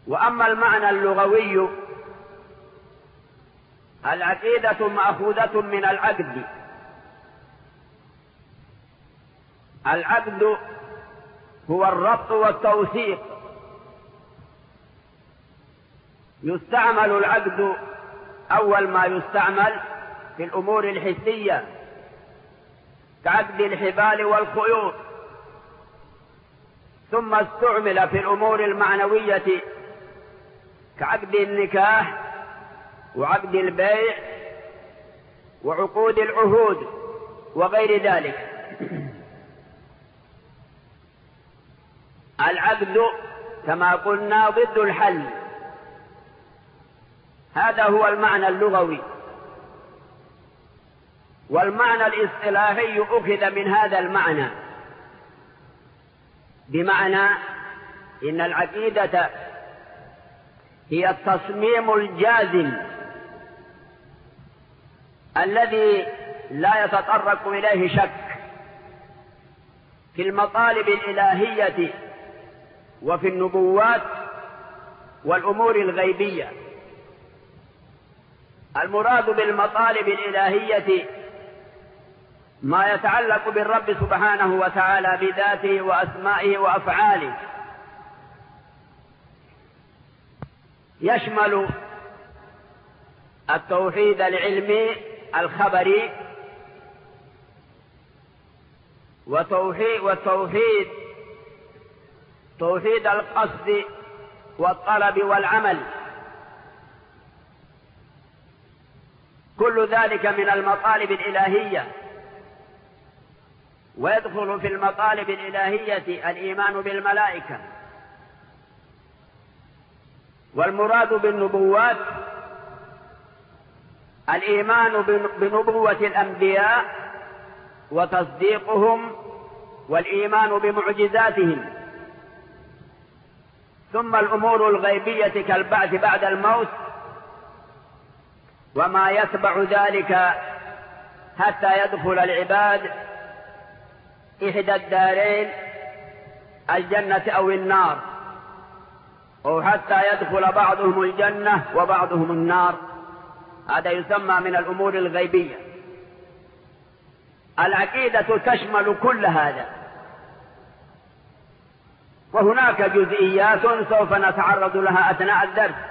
وأما المعنى اللغوي، العقيدة مأخوذة من العقد. العقد هو الربط والتوثيق. يستعمل العقد أول ما يستعمل في الأمور الحسية كعقد الحبال والخيوط، ثم استعمل في الأمور المعنوية كعقد النكاح وعقد البيع وعقود العهود وغير ذلك. العقد كما قلنا ضد الحل، هذا هو المعنى اللغوي. والمعنى الاصطلاحي أخذ من هذا المعنى، بمعنى إن العقيدة هي التصميم الجازم الذي لا يتطرق إليه شك في المطالب الإلهية وفي النبوات والأمور الغيبية. المراد بالمطالب الإلهية ما يتعلق بالرب سبحانه وتعالى بذاته وأسمائه وأفعاله، يشمل التوحيد العلمي الخبري، توحيد القصد والطلب والعمل، كل ذلك من المطالب الإلهية. ويدخل في المطالب الإلهية الإيمان بالملائكة. والمراد بالنبوات الإيمان بنبوة الأنبياء وتصديقهم والإيمان بمعجزاتهم. ثم الأمور الغيبية كالبعث بعد الموت وما يتبع ذلك حتى يدخل العباد إحدى الدارين الجنة أو النار، أو حتى يدخل بعضهم الجنة وبعضهم النار. هذا يسمى من الأمور الغيبية. العقيدة تشمل كل هذا، وهناك جزئيات سوف نتعرض لها أثناء الدرس.